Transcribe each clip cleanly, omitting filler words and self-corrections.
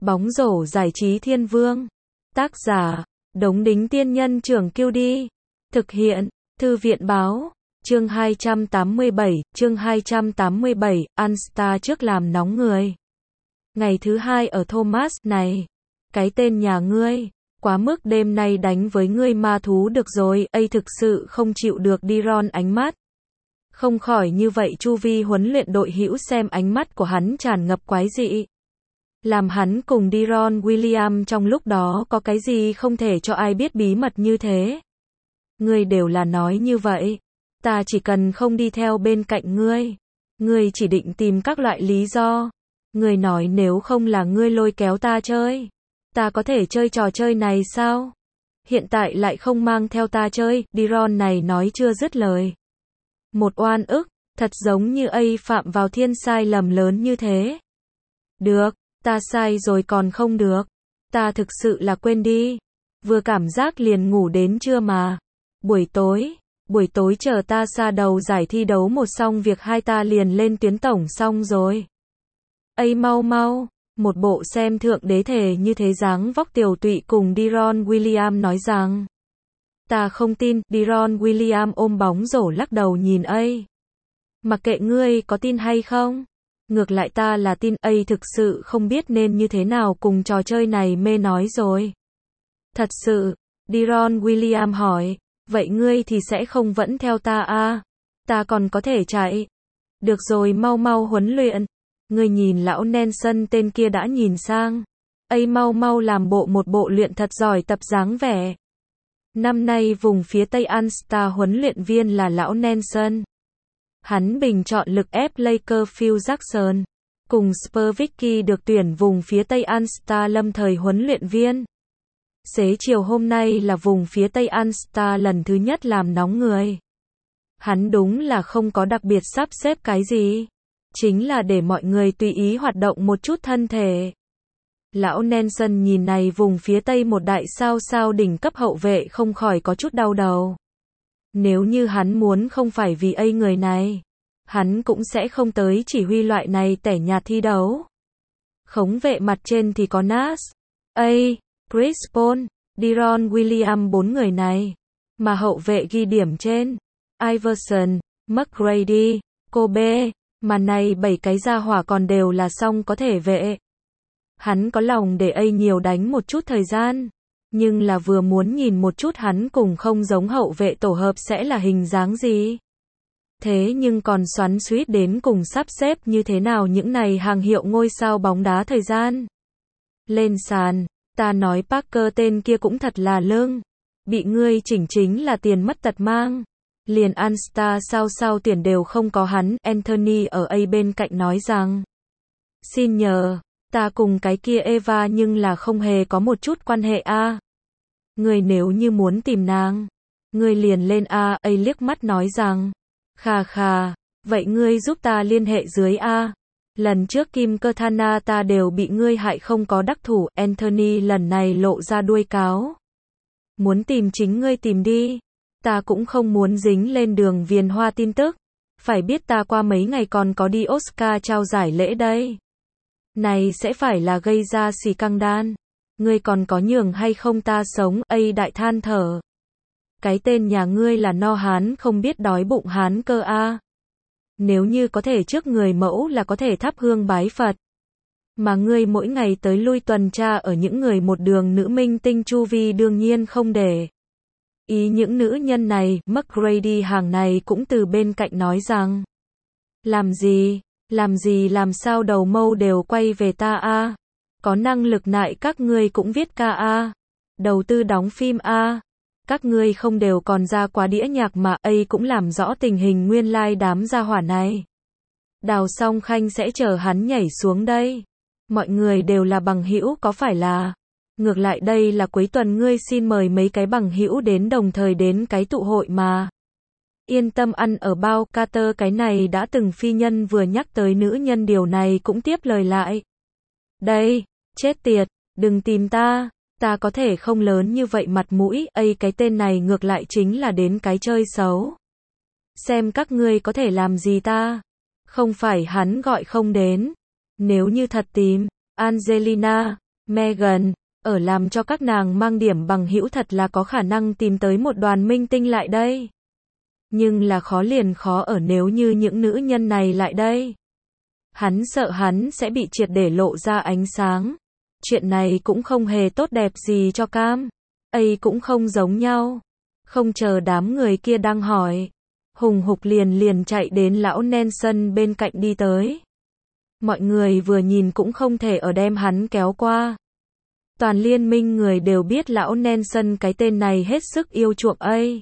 Bóng rổ giải trí thiên vương. Tác giả, Đống Đính Tiên Nhân Trưởng Kiêu Đi. Thực hiện, Thư viện Báo. Chương 287, Unstar trước làm nóng người. Ngày thứ hai ở Thomas, này. Cái tên nhà ngươi. Quá mức đêm nay đánh với ngươi ma thú được rồi, ấy thực sự không chịu được Diron ánh mắt. Không khỏi như vậy chu vi huấn luyện đội hữu xem ánh mắt của hắn tràn ngập quái dị. Làm hắn cùng Diron William trong lúc đó có cái gì không thể cho ai biết bí mật như thế. Ngươi đều là nói như vậy. Ta chỉ cần không đi theo bên cạnh ngươi. Ngươi chỉ định tìm các loại lý do. Ngươi nói nếu không là ngươi lôi kéo ta chơi. Ta có thể chơi trò chơi này sao? Hiện tại lại không mang theo ta chơi, Diron này nói chưa dứt lời. Một oan ức, thật giống như ấy phạm vào thiên sai lầm lớn như thế. Được, ta sai rồi còn không được. Ta thực sự là quên đi. Vừa cảm giác liền ngủ đến trưa mà. Buổi tối chờ ta xa đầu giải thi đấu một xong việc hai ta liền lên tuyến tổng xong rồi. Ây mau mau. Một bộ xem thượng đế thể như thế dáng vóc tiều tụy cùng Diron William nói rằng. Ta không tin, Diron William ôm bóng rổ lắc đầu nhìn ấy. Mặc kệ ngươi có tin hay không. Ngược lại ta là tin, ấy thực sự không biết nên như thế nào cùng trò chơi này mê nói rồi. Thật sự, Diron William hỏi, vậy ngươi thì sẽ không vẫn theo ta à? Ta còn có thể chạy. Được rồi mau mau huấn luyện. Ngươi nhìn lão Nelson tên kia đã nhìn sang. Ấy mau mau làm một bộ luyện thật giỏi tập dáng vẻ. Năm nay vùng phía Tây Unstar huấn luyện viên là lão Nelson. Hắn bình chọn lực ép Laker Phil Jackson. Cùng Spurs Vicky được tuyển vùng phía Tây Unstar lâm thời huấn luyện viên. Xế chiều hôm nay là vùng phía Tây Unstar lần thứ nhất làm nóng người. Hắn đúng là không có đặc biệt sắp xếp cái gì. Chính là để mọi người tùy ý hoạt động một chút thân thể. Lão Nelson nhìn này vùng phía Tây một đại sao đỉnh cấp hậu vệ không khỏi có chút đau đầu. Nếu như hắn muốn không phải vì ấy người này, hắn cũng sẽ không tới chỉ huy loại này tẻ nhạt thi đấu. Khống vệ mặt trên thì có Nash, Chris Paul, Diron William bốn người này. Mà hậu vệ ghi điểm trên, Iverson, McGrady, Kobe. Mà này 7 cái gia hỏa còn đều là song có thể vệ. Hắn có lòng để ấy nhiều đánh một chút thời gian. Nhưng là vừa muốn nhìn một chút hắn cùng không giống hậu vệ tổ hợp sẽ là hình dáng gì. Thế nhưng còn xoắn xuýt đến cùng sắp xếp như thế nào những này hàng hiệu ngôi sao bóng đá thời gian. Lên sàn, ta nói Parker tên kia cũng thật là lương. Bị ngươi chỉnh chính là tiền mất tật mang. Liền Unstar sao tuyển đều không có hắn, Anthony ở A bên cạnh nói rằng. Xin nhờ, ta cùng cái kia Eva nhưng là không hề có một chút quan hệ a. Người nếu như muốn tìm nàng, ngươi liền lên A liếc mắt nói rằng. Khà, vậy ngươi giúp ta liên hệ dưới A. Lần trước Kim Cơ Thana ta đều bị ngươi hại không có đắc thủ, Anthony lần này lộ ra đuôi cáo. Muốn tìm chính ngươi tìm đi. Ta cũng không muốn dính lên đường viền hoa tin tức. Phải biết ta qua mấy ngày còn có đi Oscar trao giải lễ đây. Này sẽ phải là gây ra xì căng đan. Ngươi còn có nhường hay không ta sống, đại than thở. Cái tên nhà ngươi là no hán không biết đói bụng hán cơ a. Nếu như có thể trước người mẫu là có thể thắp hương bái Phật. Mà ngươi mỗi ngày tới lui tuần tra ở những người một đường nữ minh tinh chu vi đương nhiên không để ý những nữ nhân này, McGrady hàng này cũng từ bên cạnh nói rằng. Làm sao đầu mâu đều quay về ta a. Có năng lực nại các ngươi cũng viết ca a. Đầu tư đóng phim a. Các ngươi không đều còn ra quá đĩa nhạc mà ấy cũng làm rõ tình hình nguyên lai đám gia hỏa này. Đào Song Khanh sẽ chờ hắn nhảy xuống đây. Mọi người đều là bằng hữu có phải là. Ngược lại đây là cuối tuần ngươi xin mời mấy cái bằng hữu đến đồng thời đến cái tụ hội mà. Yên tâm ăn ở bao, Carter cái này đã từng phi nhân vừa nhắc tới nữ nhân điều này cũng tiếp lời lại. Đây, chết tiệt, đừng tìm ta có thể không lớn như vậy mặt mũi, cái tên này ngược lại chính là đến cái chơi xấu. Xem các ngươi có thể làm gì ta. Không phải hắn gọi không đến. Nếu như thật tìm, Angelina, Megan, ở làm cho các nàng mang điểm bằng hữu thật là có khả năng tìm tới một đoàn minh tinh lại đây. Nhưng là khó liền khó ở nếu như những nữ nhân này lại đây. Hắn sợ hắn sẽ bị triệt để lộ ra ánh sáng. Chuyện này cũng không hề tốt đẹp gì cho Cam. Ấy cũng không giống nhau. Không chờ đám người kia đang hỏi. Hùng hục liền chạy đến lão Nelson bên cạnh đi tới. Mọi người vừa nhìn cũng không thể ở đem hắn kéo qua. Toàn liên minh người đều biết lão Nelson cái tên này hết sức yêu chuộng ấy.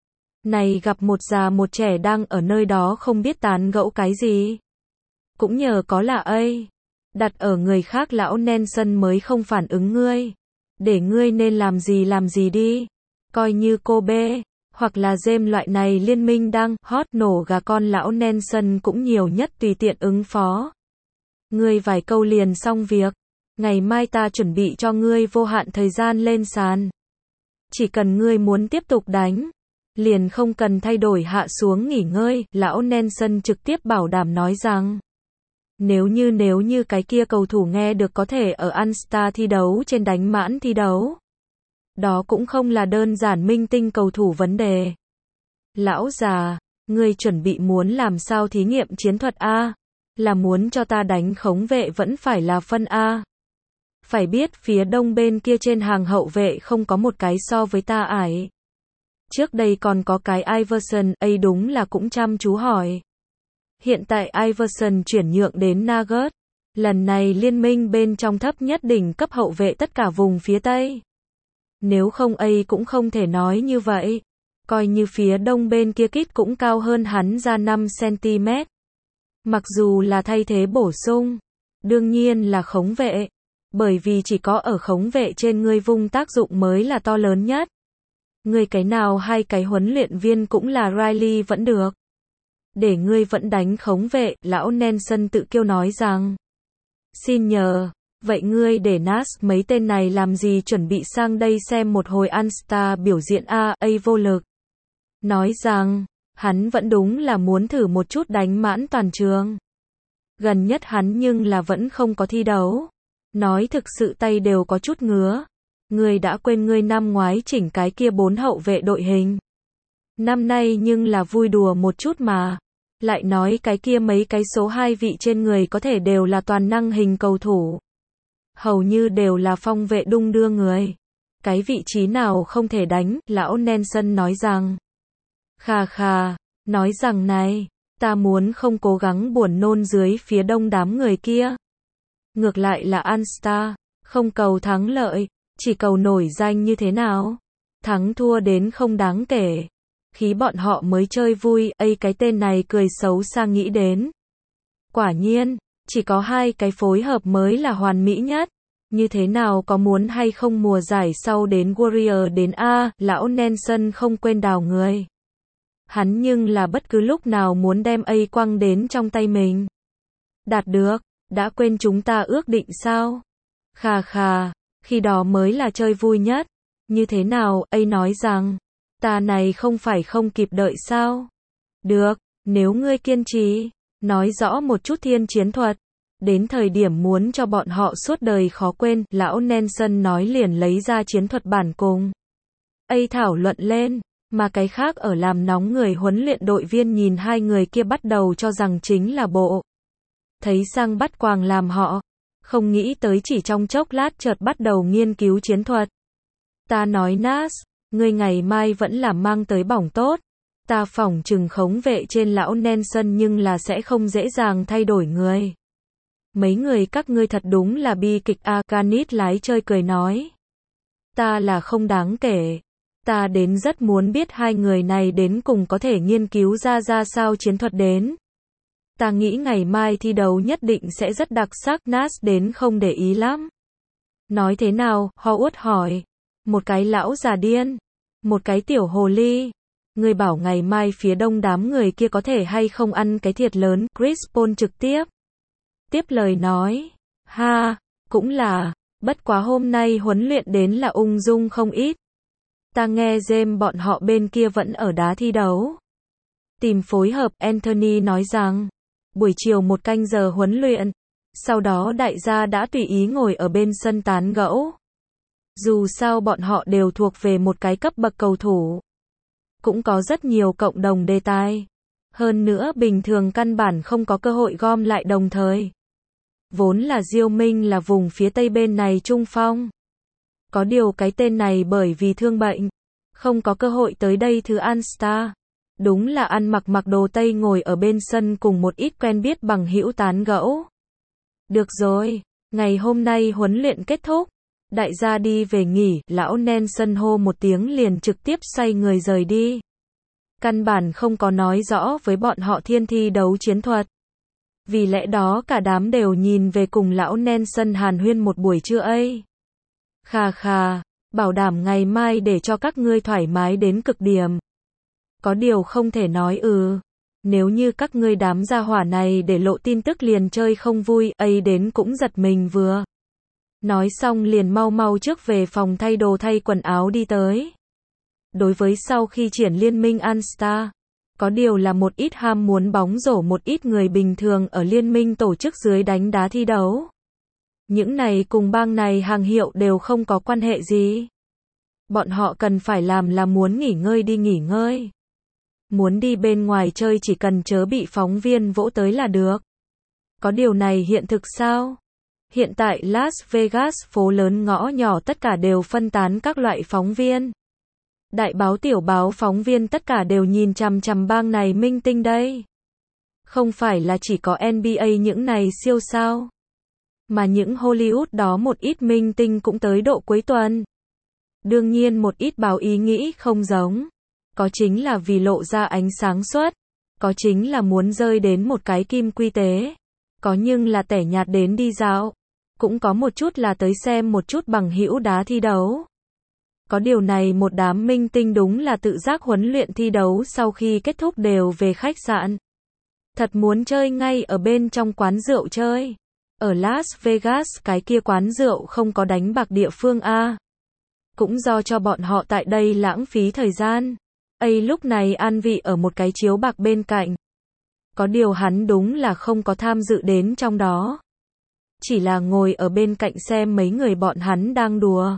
Này gặp một già một trẻ đang ở nơi đó không biết tán gẫu cái gì. Cũng nhờ có là ấy. Đặt ở người khác lão Nelson mới không phản ứng ngươi. Để ngươi nên làm gì đi. Coi như cô B, hoặc là James loại này liên minh đang hot nổ gà con lão Nelson cũng nhiều nhất tùy tiện ứng phó. Ngươi vài câu liền xong việc. Ngày mai ta chuẩn bị cho ngươi vô hạn thời gian lên sàn. Chỉ cần ngươi muốn tiếp tục đánh, liền không cần thay đổi hạ xuống nghỉ ngơi, lão Nelson trực tiếp bảo đảm nói rằng. Nếu như cái kia cầu thủ nghe được có thể ở All-Star thi đấu trên đánh mãn thi đấu. Đó cũng không là đơn giản minh tinh cầu thủ vấn đề. Lão già, ngươi chuẩn bị muốn làm sao thí nghiệm chiến thuật A? Là muốn cho ta đánh khống vệ vẫn phải là phân A. Phải biết phía đông bên kia trên hàng hậu vệ không có một cái so với ta ải. Trước đây còn có cái Iverson, ấy đúng là cũng chăm chú hỏi. Hiện tại Iverson chuyển nhượng đến Nuggets. Lần này liên minh bên trong thấp nhất đỉnh cấp hậu vệ tất cả vùng phía Tây. Nếu không ấy cũng không thể nói như vậy. Coi như phía đông bên kia Kit cũng cao hơn hắn ra 5cm. Mặc dù là thay thế bổ sung. Đương nhiên là khống vệ. Bởi vì chỉ có ở khống vệ trên ngươi vung tác dụng mới là to lớn nhất. Ngươi cái nào hay cái huấn luyện viên cũng là Riley vẫn được. Để ngươi vẫn đánh khống vệ, lão Nelson tự kêu nói rằng. Xin nhờ, vậy ngươi để Nas mấy tên này làm gì chuẩn bị sang đây xem một hồi All-Star biểu diễn A vô lực. Nói rằng, hắn vẫn đúng là muốn thử một chút đánh mãn toàn trường. Gần nhất hắn nhưng là vẫn không có thi đấu. Nói thực sự tay đều có chút ngứa. Ngươi đã quên ngươi năm ngoái chỉnh cái kia 4 hậu vệ đội hình. Năm nay nhưng là vui đùa một chút mà. Lại nói cái kia mấy cái số 2 vị trên người có thể đều là toàn năng hình cầu thủ. Hầu như đều là phong vệ đung đưa người. Cái vị trí nào không thể đánh, lão Nelson nói rằng. Khà, nói rằng này, ta muốn không cố gắng buồn nôn dưới phía đông đám người kia. Ngược lại là All-Star, không cầu thắng lợi, chỉ cầu nổi danh như thế nào. Thắng thua đến không đáng kể. Khí bọn họ mới chơi vui, cái tên này cười xấu xa nghĩ đến. Quả nhiên, chỉ có hai cái phối hợp mới là hoàn mỹ nhất. Như thế nào có muốn hay không mùa giải sau đến Warrior đến A, lão Nelson không quên đào người. Hắn nhưng là bất cứ lúc nào muốn đem A quăng đến trong tay mình. Đạt được, đã quên chúng ta ước định sao? Khà, khi đó mới là chơi vui nhất. Như thế nào, A nói rằng. Ta này không phải không kịp đợi sao? Được, nếu ngươi kiên trì, nói rõ một chút thiên chiến thuật. Đến thời điểm muốn cho bọn họ suốt đời khó quên, lão Nelson nói liền lấy ra chiến thuật bản cùng. Thảo luận lên, mà cái khác ở làm nóng người huấn luyện đội viên nhìn hai người kia bắt đầu cho rằng chính là bộ. Thấy sang bắt quàng làm họ, không nghĩ tới chỉ trong chốc lát chợt bắt đầu nghiên cứu chiến thuật. Ta nói Nas, ngươi ngày mai vẫn là mang tới bỏng tốt. Ta phỏng chừng khống vệ trên lão Nelson nhưng là sẽ không dễ dàng thay đổi người. Mấy người các ngươi thật đúng là bi kịch a. Canit lái chơi cười nói. Ta là không đáng kể. Ta đến rất muốn biết hai người này đến cùng có thể nghiên cứu ra sao chiến thuật đến. Ta nghĩ ngày mai thi đấu nhất định sẽ rất đặc sắc. Nas đến không để ý lắm. Nói thế nào? Howard hỏi. Một cái lão già điên. Một cái tiểu hồ ly. Ngươi bảo ngày mai phía đông đám người kia có thể hay không ăn cái thiệt lớn. Chris Paul trực tiếp lời nói. Ha, cũng là. Bất quá hôm nay huấn luyện đến là ung dung không ít. Ta nghe James bọn họ bên kia vẫn ở đá thi đấu. Tìm phối hợp, Anthony nói rằng. Buổi chiều 1 canh giờ huấn luyện. Sau đó đại gia đã tùy ý ngồi ở bên sân tán gẫu. Dù sao bọn họ đều thuộc về một cái cấp bậc cầu thủ. Cũng có rất nhiều cộng đồng đề tài. Hơn nữa bình thường căn bản không có cơ hội gom lại đồng thời. Vốn là Diêu Minh là vùng phía tây bên này trung phong. Có điều cái tên này bởi vì thương bệnh, không có cơ hội tới đây thứ Anstar. Đúng là ăn mặc đồ Tây ngồi ở bên sân cùng một ít quen biết bằng hữu tán gẫu. Được rồi, ngày hôm nay huấn luyện kết thúc. Đại gia đi về nghỉ, lão Nelson hô một tiếng liền trực tiếp xoay người rời đi. Căn bản không có nói rõ với bọn họ thiên thi đấu chiến thuật. Vì lẽ đó cả đám đều nhìn về cùng lão Nelson hàn huyên một buổi trưa ấy. Khà khà, bảo đảm ngày mai để cho các ngươi thoải mái đến cực điểm. Có điều không thể nói nếu như các ngươi đám gia hỏa này để lộ tin tức liền chơi không vui, ấy đến cũng giật mình vừa. Nói xong liền mau trước về phòng thay đồ thay quần áo đi tới. Đối với sau khi triển liên minh Anstar, có điều là một ít ham muốn bóng rổ một ít người bình thường ở liên minh tổ chức dưới đánh đá thi đấu. Những này cùng bang này hàng hiệu đều không có quan hệ gì. Bọn họ cần phải làm là muốn nghỉ ngơi đi nghỉ ngơi. Muốn đi bên ngoài chơi chỉ cần chớ bị phóng viên vỗ tới là được. Có điều này hiện thực sao? Hiện tại Las Vegas phố lớn ngõ nhỏ tất cả đều phân tán các loại phóng viên. Đại báo tiểu báo phóng viên tất cả đều nhìn chằm chằm bang này minh tinh đây. Không phải là chỉ có NBA những này siêu sao. Mà những Hollywood đó một ít minh tinh cũng tới độ cuối tuần. Đương nhiên một ít báo ý nghĩ không giống. Có chính là vì lộ ra ánh sáng suốt. Có chính là muốn rơi đến một cái kim quy tế. Có nhưng là tẻ nhạt đến đi dạo. Cũng có một chút là tới xem một chút bằng hữu đá thi đấu. Có điều này một đám minh tinh đúng là tự giác huấn luyện thi đấu sau khi kết thúc đều về khách sạn. Thật muốn chơi ngay ở bên trong quán rượu chơi. Ở Las Vegas cái kia quán rượu không có đánh bạc địa phương a. Cũng do cho bọn họ tại đây lãng phí thời gian. Lúc này an vị ở một cái chiếu bạc bên cạnh. Có điều hắn đúng là không có tham dự đến trong đó. Chỉ là ngồi ở bên cạnh xem mấy người bọn hắn đang đùa.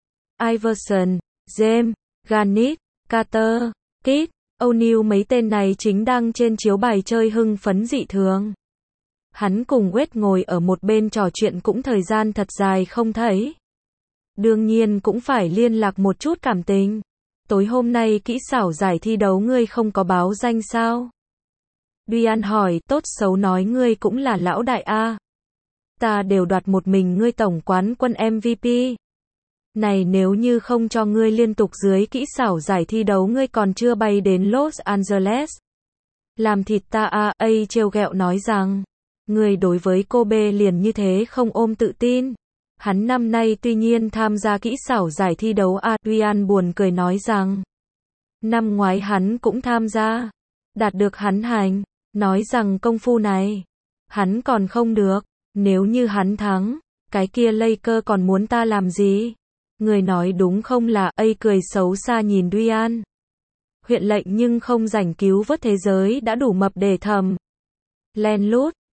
Iverson, James, Garnett, Carter, Kidd, O'Neal mấy tên này chính đang trên chiếu bài chơi hưng phấn dị thường. Hắn cùng Wade ngồi ở một bên trò chuyện cũng thời gian thật dài không thấy. Đương nhiên cũng phải liên lạc một chút cảm tình. Tối hôm nay kỹ xảo giải thi đấu ngươi không có báo danh sao? Diane hỏi, tốt xấu nói ngươi cũng là lão đại a. Ta đều đoạt một mình ngươi tổng quán quân MVP. Này nếu như không cho ngươi liên tục dưới kỹ xảo giải thi đấu ngươi còn chưa bay đến Los Angeles. Làm thịt ta a. Trêu ghẹo nói rằng, ngươi đối với Kobe liền như thế không ôm tự tin. Hắn năm nay tuy nhiên tham gia kỹ xảo giải thi đấu Adrian buồn cười nói rằng, năm ngoái hắn cũng tham gia, đạt được hắn hành, nói rằng công phu này, hắn còn không được, nếu như hắn thắng, cái kia Laker còn muốn ta làm gì? Người nói đúng không là cười xấu xa nhìn Diane. Huyện lệnh nhưng không rảnh cứu vớt thế giới đã đủ mập để thầm. Len lút.